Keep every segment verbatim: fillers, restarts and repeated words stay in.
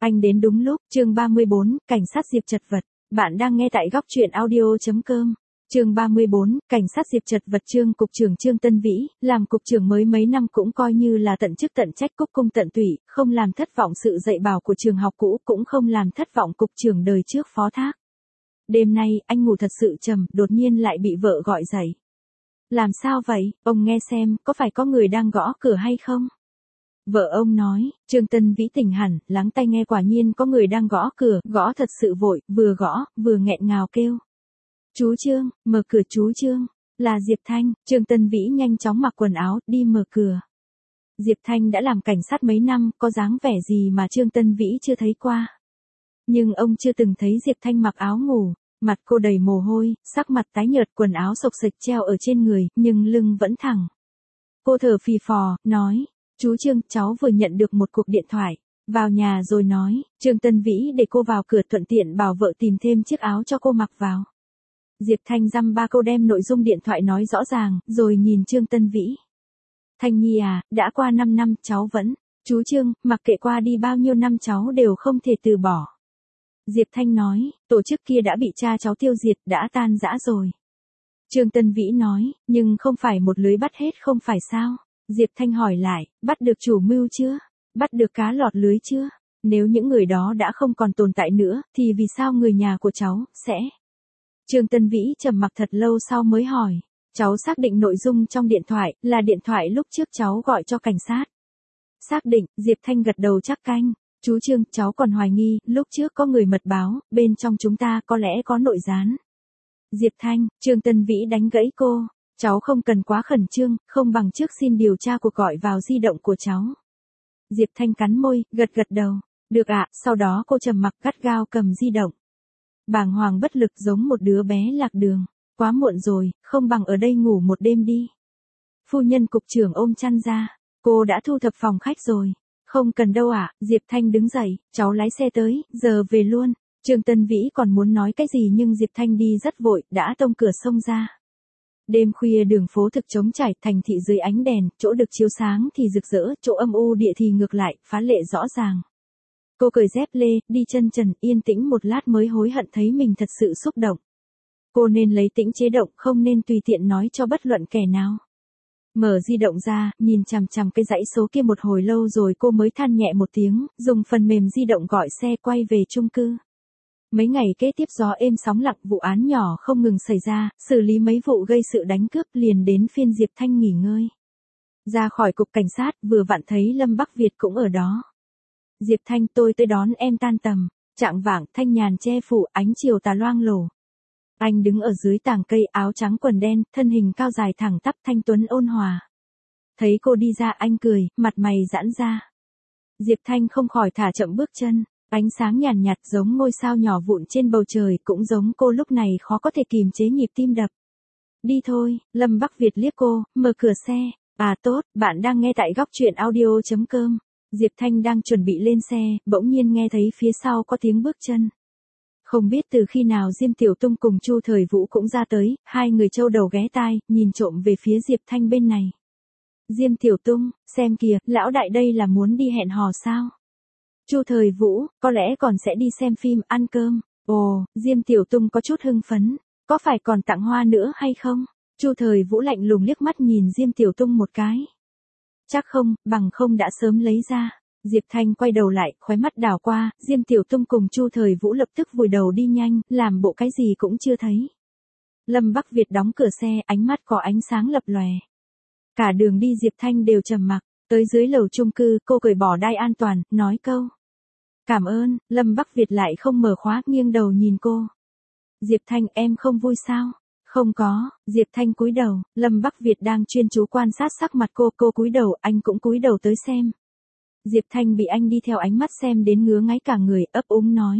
Anh đến đúng lúc, chương ba mươi bốn, cảnh sát Diệp chật vật. Bạn đang nghe tại góc truyện audio.com. Chương ba mươi bốn, cảnh sát Diệp chật vật. Trương cục trưởng Trương Tân Vĩ, làm cục trưởng mới mấy năm cũng coi như là tận chức tận trách, cúc cung tận tụy, không làm thất vọng sự dạy bảo của trường học cũ, cũng không làm thất vọng cục trưởng đời trước phó thác. Đêm nay, anh ngủ thật sự trầm, đột nhiên lại bị vợ gọi dậy. Làm sao vậy, ông nghe xem, có phải có người đang gõ cửa hay không? Vợ ông nói. Trương Tân Vĩ tỉnh hẳn, lắng tai nghe, quả nhiên có người đang gõ cửa, gõ thật sự vội, vừa gõ, vừa nghẹn ngào kêu. Chú Trương, mở cửa chú Trương. Là Diệp Thanh. Trương Tân Vĩ nhanh chóng mặc quần áo, đi mở cửa. Diệp Thanh đã làm cảnh sát mấy năm, có dáng vẻ gì mà Trương Tân Vĩ chưa thấy qua. Nhưng ông chưa từng thấy Diệp Thanh mặc áo ngủ, mặt cô đầy mồ hôi, sắc mặt tái nhợt, quần áo xộc xệch treo ở trên người, nhưng lưng vẫn thẳng. Cô thở phì phò, nói. Chú Trương, cháu vừa nhận được một cuộc điện thoại. Vào nhà rồi nói. Trương Tân Vĩ để cô vào cửa, thuận tiện bảo vợ tìm thêm chiếc áo cho cô mặc vào. Diệp Thanh dăm ba câu đem nội dung điện thoại nói rõ ràng, rồi nhìn Trương Tân Vĩ. Thanh Nhi à, đã qua năm năm, cháu vẫn. Chú Trương, mặc kệ qua đi bao nhiêu năm cháu đều không thể từ bỏ. Diệp Thanh nói, tổ chức kia đã bị cha cháu tiêu diệt, đã tan rã rồi. Trương Tân Vĩ nói, nhưng không phải một lưới bắt hết không phải sao? Diệp Thanh hỏi lại, bắt được chủ mưu chưa? Bắt được cá lọt lưới chưa? Nếu những người đó đã không còn tồn tại nữa, thì vì sao người nhà của cháu sẽ? Trương Tân Vĩ trầm mặc thật lâu sau mới hỏi. Cháu xác định nội dung trong điện thoại là điện thoại lúc trước cháu gọi cho cảnh sát. Xác định. Diệp Thanh gật đầu chắc canh. Chú Trương, cháu còn hoài nghi, lúc trước có người mật báo, bên trong chúng ta có lẽ có nội gián. Diệp Thanh. Trương Tân Vĩ đánh gãy cô. Cháu không cần quá khẩn trương, không bằng trước xin điều tra cuộc gọi vào di động của cháu. Diệp Thanh cắn môi, gật gật đầu. Được ạ. Sau đó cô trầm mặc gắt gao cầm di động. Bàng hoàng bất lực giống một đứa bé lạc đường. Quá muộn rồi, không bằng ở đây ngủ một đêm đi. Phu nhân cục trưởng ôm chăn ra. Cô đã thu thập phòng khách rồi. Không cần đâu ạ. Diệp Thanh đứng dậy, cháu lái xe tới, giờ về luôn. Trương Tân Vĩ còn muốn nói cái gì nhưng Diệp Thanh đi rất vội, đã tông cửa xông ra. Đêm khuya đường phố thực trống trải, thành thị dưới ánh đèn, chỗ được chiếu sáng thì rực rỡ, chỗ âm u địa thì ngược lại, phá lệ rõ ràng. Cô cởi dép lê, đi chân trần, yên tĩnh một lát mới hối hận thấy mình thật sự xúc động. Cô nên lấy tĩnh chế động, không nên tùy tiện nói cho bất luận kẻ nào. Mở di động ra, nhìn chằm chằm cái dãy số kia một hồi lâu rồi cô mới than nhẹ một tiếng, dùng phần mềm di động gọi xe quay về chung cư. Mấy ngày kế tiếp gió êm sóng lặng, vụ án nhỏ không ngừng xảy ra, xử lý mấy vụ gây sự đánh cướp, liền đến phiên Diệp Thanh nghỉ ngơi. Ra khỏi cục cảnh sát, vừa vặn thấy Lâm Bắc Việt cũng ở đó. Diệp Thanh, tôi tới đón em tan tầm. Trạng vạng, thanh nhàn che phủ, ánh chiều tà loang lổ. Anh đứng ở dưới tàng cây, áo trắng quần đen, thân hình cao dài thẳng tắp, thanh tuấn ôn hòa. Thấy cô đi ra anh cười, mặt mày giãn ra. Diệp Thanh không khỏi thả chậm bước chân. Ánh sáng nhàn nhạt, nhạt giống ngôi sao nhỏ vụn trên bầu trời, cũng giống cô lúc này khó có thể kìm chế nhịp tim đập. Đi thôi. Lâm Bắc Việt liếc cô, mở cửa xe. À tốt, bạn đang nghe tại góc truyện audio.com. Diệp Thanh đang chuẩn bị lên xe, bỗng nhiên nghe thấy phía sau có tiếng bước chân. Không biết từ khi nào Diêm Tiểu Tung cùng Chu Thời Vũ cũng ra tới, hai người châu đầu ghé tai, nhìn trộm về phía Diệp Thanh bên này. Diêm Tiểu Tung, xem kìa, lão đại đây là muốn đi hẹn hò sao? Chu Thời Vũ, có lẽ còn sẽ đi xem phim, ăn cơm. Ồ, Diêm Tiểu Tung có chút hưng phấn. Có phải còn tặng hoa nữa hay không? Chu Thời Vũ lạnh lùng liếc mắt nhìn Diêm Tiểu Tung một cái. Chắc không, bằng không đã sớm lấy ra. Diệp Thanh quay đầu lại, khóe mắt đảo qua, Diêm Tiểu Tung cùng Chu Thời Vũ lập tức vùi đầu đi nhanh, làm bộ cái gì cũng chưa thấy. Lâm Bắc Việt đóng cửa xe, ánh mắt có ánh sáng lập lòe. Cả đường đi Diệp Thanh đều trầm mặc. Tới dưới lầu chung cư, cô cởi bỏ đai an toàn, nói câu. Cảm ơn. Lâm Bắc Việt lại không mở khóa, nghiêng đầu nhìn cô. Diệp Thanh, em không vui sao? Không có. Diệp Thanh cúi đầu, Lâm Bắc Việt đang chuyên chú quan sát sắc mặt cô, cô cúi đầu, anh cũng cúi đầu tới xem. Diệp Thanh bị anh đi theo ánh mắt xem đến ngứa ngáy cả người, ấp úng nói.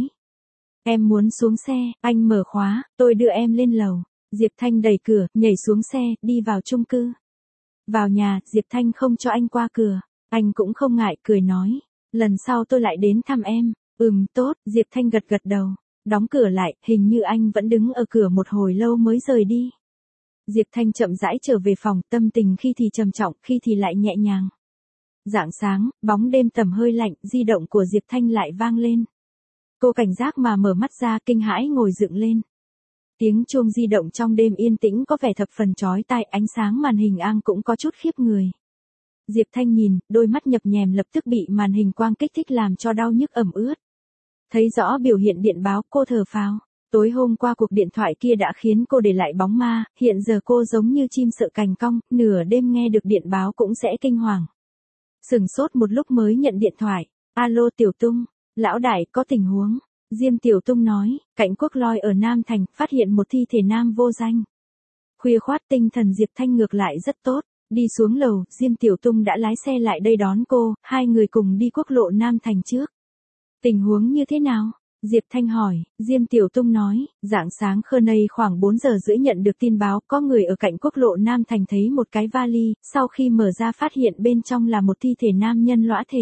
Em muốn xuống xe, anh mở khóa, tôi đưa em lên lầu. Diệp Thanh đẩy cửa, nhảy xuống xe, đi vào chung cư. Vào nhà, Diệp Thanh không cho anh qua cửa. Anh cũng không ngại, cười nói. Lần sau tôi lại đến thăm em. Ừm, tốt. Diệp Thanh gật gật đầu. Đóng cửa lại, hình như anh vẫn đứng ở cửa một hồi lâu mới rời đi. Diệp Thanh chậm rãi trở về phòng, tâm tình khi thì trầm trọng, khi thì lại nhẹ nhàng. Rạng sáng, bóng đêm tầm hơi lạnh, di động của Diệp Thanh lại vang lên. Cô cảnh giác mà mở mắt ra, kinh hãi ngồi dựng lên. Tiếng chuông di động trong đêm yên tĩnh có vẻ thập phần chói tai, ánh sáng màn hình ang cũng có chút khiếp người. Diệp Thanh nhìn, đôi mắt nhập nhèm lập tức bị màn hình quang kích thích làm cho đau nhức ẩm ướt. Thấy rõ biểu hiện điện báo, cô thở phào. Tối hôm qua cuộc điện thoại kia đã khiến cô để lại bóng ma, hiện giờ cô giống như chim sợ cành cong, nửa đêm nghe được điện báo cũng sẽ kinh hoàng. Sừng sốt một lúc mới nhận điện thoại. Alo Tiểu Tung, lão đại có tình huống. Diêm Tiểu Tung nói, cạnh Quốc Loi ở Nam Thành, phát hiện một thi thể nam vô danh. Khuya khoát tinh thần Diệp Thanh ngược lại rất tốt. Đi xuống lầu, Diêm Tiểu Tung đã lái xe lại đây đón cô, hai người cùng đi quốc lộ Nam Thành trước. Tình huống như thế nào? Diệp Thanh hỏi. Diêm Tiểu Tung nói, rạng sáng khơ nay khoảng bốn giờ rưỡi nhận được tin báo có người ở cạnh quốc lộ Nam Thành thấy một cái vali, sau khi mở ra phát hiện bên trong là một thi thể nam nhân lõa thể.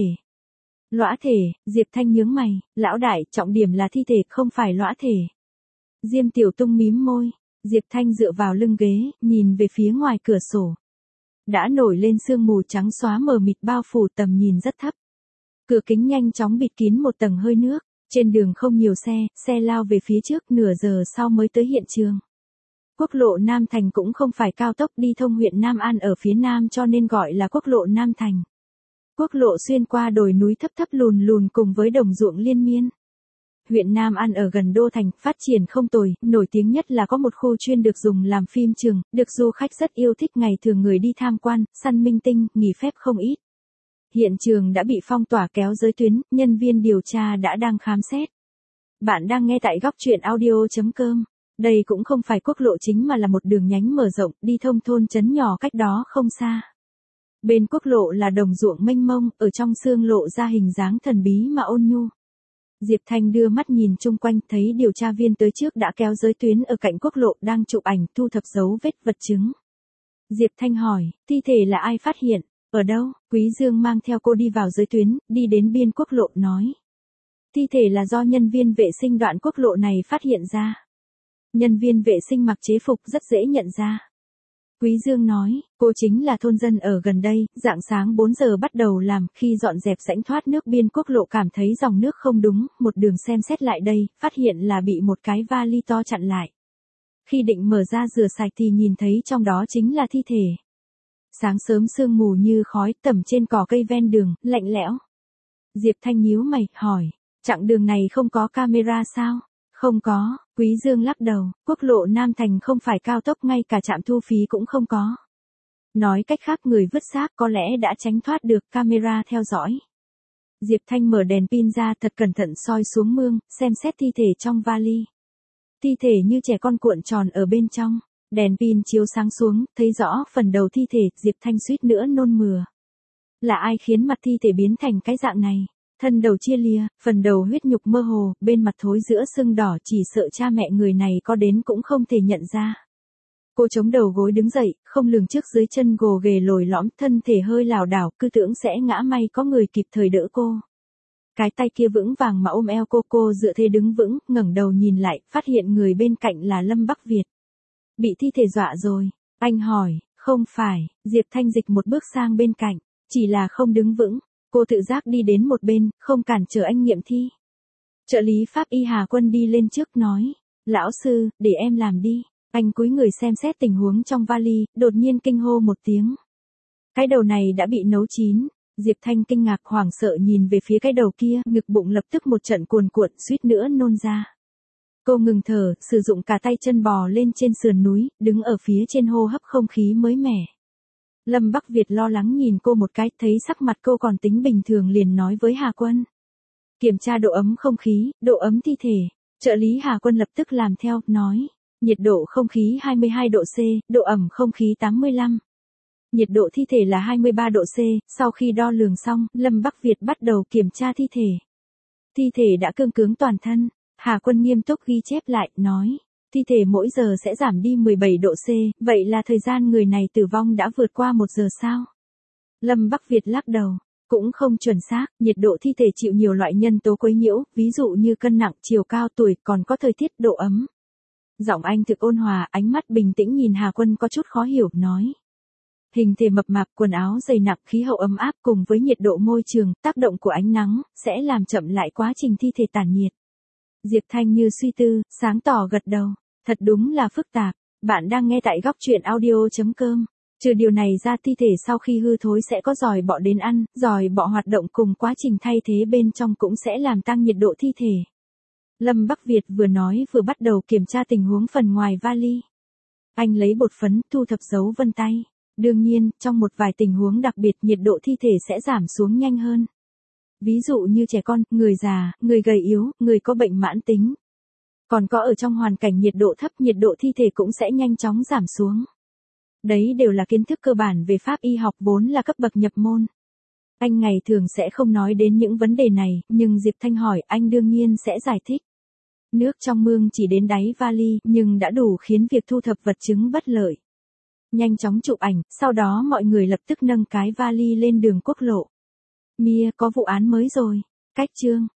Lõa thể, Diệp Thanh nhướng mày, lão đại, trọng điểm là thi thể không phải lõa thể. Diêm Tiểu Tung mím môi, Diệp Thanh dựa vào lưng ghế, nhìn về phía ngoài cửa sổ. Đã nổi lên sương mù trắng xóa mờ mịt bao phủ tầm nhìn rất thấp. Cửa kính nhanh chóng bịt kín một tầng hơi nước, trên đường không nhiều xe, xe lao về phía trước nửa giờ sau mới tới hiện trường. Quốc lộ Nam Thành cũng không phải cao tốc đi thông huyện Nam An ở phía Nam cho nên gọi là quốc lộ Nam Thành. Quốc lộ xuyên qua đồi núi thấp thấp lùn lùn cùng với đồng ruộng liên miên. Huyện Nam An ở gần đô thành, phát triển không tồi, nổi tiếng nhất là có một khu chuyên được dùng làm phim trường, được du khách rất yêu thích, ngày thường người đi tham quan, săn minh tinh, nghỉ phép không ít. Hiện trường đã bị phong tỏa kéo giới tuyến, nhân viên điều tra đã đang khám xét. Bạn đang nghe tại góc truyện audio chấm com. Đây cũng không phải quốc lộ chính mà là một đường nhánh mở rộng, đi thông thôn trấn nhỏ cách đó không xa. Bên quốc lộ là đồng ruộng mênh mông, ở trong sương lộ ra hình dáng thần bí mà ôn nhu. Diệp Thanh đưa mắt nhìn chung quanh, thấy điều tra viên tới trước đã kéo giới tuyến ở cạnh quốc lộ đang chụp ảnh thu thập dấu vết vật chứng. Diệp Thanh hỏi, thi thể là ai phát hiện, ở đâu? Quý Dương mang theo cô đi vào giới tuyến, đi đến biên quốc lộ nói. Thi thể là do nhân viên vệ sinh đoạn quốc lộ này phát hiện ra. Nhân viên vệ sinh mặc chế phục rất dễ nhận ra. Quý Dương nói, cô chính là thôn dân ở gần đây, rạng sáng bốn giờ bắt đầu làm, khi dọn dẹp rãnh thoát nước biên quốc lộ cảm thấy dòng nước không đúng, một đường xem xét lại đây, phát hiện là bị một cái vali to chặn lại. Khi định mở ra rửa sạch thì nhìn thấy trong đó chính là thi thể. Sáng sớm sương mù như khói, tầm trên cỏ cây ven đường, lạnh lẽo. Diệp Thanh nhíu mày, hỏi, chặng đường này không có camera sao? Không có, Quý Dương lắc đầu, quốc lộ Nam Thành không phải cao tốc, ngay cả trạm thu phí cũng không có. Nói cách khác người vứt xác có lẽ đã tránh thoát được camera theo dõi. Diệp Thanh mở đèn pin ra thật cẩn thận soi xuống mương, xem xét thi thể trong vali. Thi thể như trẻ con cuộn tròn ở bên trong, đèn pin chiếu sáng xuống, thấy rõ phần đầu thi thể, Diệp Thanh suýt nữa nôn mửa. Là ai khiến mặt thi thể biến thành cái dạng này? Thân đầu chia lìa, phần đầu huyết nhục mơ hồ, bên mặt thối giữa sưng đỏ, chỉ sợ cha mẹ người này có đến cũng không thể nhận ra. Cô chống đầu gối đứng dậy, không lường trước dưới chân gồ ghề lồi lõm, thân thể hơi lảo đảo, cứ tưởng sẽ ngã, may có người kịp thời đỡ cô. Cái tay kia vững vàng mà ôm eo cô, cô dựa thế đứng vững, ngẩng đầu nhìn lại, phát hiện người bên cạnh là Lâm Bắc Việt. Bị thi thể dọa rồi, anh hỏi, không phải, Diệp Thanh dịch một bước sang bên cạnh, chỉ là không đứng vững. Cô tự giác đi đến một bên, không cản trở anh nghiệm thi. Trợ lý pháp y Hà Quân đi lên trước nói, lão sư, để em làm đi. Anh cúi người xem xét tình huống trong vali, đột nhiên kinh hô một tiếng. Cái đầu này đã bị nấu chín. Diệp Thanh kinh ngạc hoảng sợ nhìn về phía cái đầu kia, ngực bụng lập tức một trận cuồn cuộn, suýt nữa nôn ra. Cô ngừng thở, sử dụng cả tay chân bò lên trên sườn núi, đứng ở phía trên hô hấp không khí mới mẻ. Lâm Bắc Việt lo lắng nhìn cô một cái, thấy sắc mặt cô còn tính bình thường liền nói với Hà Quân. Kiểm tra độ ấm không khí, độ ấm thi thể. Trợ lý Hà Quân lập tức làm theo, nói. Nhiệt độ không khí hai mươi hai độ C, độ ẩm không khí tám mươi lăm. Nhiệt độ thi thể là hai mươi ba độ C, sau khi đo lường xong, Lâm Bắc Việt bắt đầu kiểm tra thi thể. Thi thể đã cương cứng toàn thân. Hà Quân nghiêm túc ghi chép lại, nói. Thi thể mỗi giờ sẽ giảm đi mười bảy độ C, vậy là thời gian người này tử vong đã vượt qua một giờ sao? Lâm Bắc Việt lắc đầu, cũng không chuẩn xác, nhiệt độ thi thể chịu nhiều loại nhân tố quấy nhiễu, ví dụ như cân nặng, chiều cao, tuổi, còn có thời tiết, độ ấm. Giọng anh thực ôn hòa, ánh mắt bình tĩnh nhìn Hà Quân có chút khó hiểu, nói. Hình thể mập mạp, quần áo dày nặng, khí hậu ấm áp cùng với nhiệt độ môi trường, tác động của ánh nắng, sẽ làm chậm lại quá trình thi thể tản nhiệt. Diệp Thanh như suy tư, sáng tỏ gật đầu. Thật đúng là phức tạp. Bạn đang nghe tại góc truyện audio.com. Trừ điều này ra, thi thể sau khi hư thối sẽ có giòi bọ đến ăn, giòi bọ hoạt động cùng quá trình thay thế bên trong cũng sẽ làm tăng nhiệt độ thi thể. Lâm Bắc Việt vừa nói vừa bắt đầu kiểm tra tình huống phần ngoài vali. Anh lấy bột phấn, thu thập dấu vân tay. Đương nhiên, trong một vài tình huống đặc biệt nhiệt độ thi thể sẽ giảm xuống nhanh hơn. Ví dụ như trẻ con, người già, người gầy yếu, người có bệnh mãn tính. Còn có ở trong hoàn cảnh nhiệt độ thấp, nhiệt độ thi thể cũng sẽ nhanh chóng giảm xuống. Đấy đều là kiến thức cơ bản về pháp y học vốn là cấp bậc nhập môn. Anh ngày thường sẽ không nói đến những vấn đề này, nhưng Diệp Thanh hỏi anh đương nhiên sẽ giải thích. Nước trong mương chỉ đến đáy vali, nhưng đã đủ khiến việc thu thập vật chứng bất lợi. Nhanh chóng chụp ảnh, sau đó mọi người lập tức nâng cái vali lên đường quốc lộ. Mia, có vụ án mới rồi. Cách chương.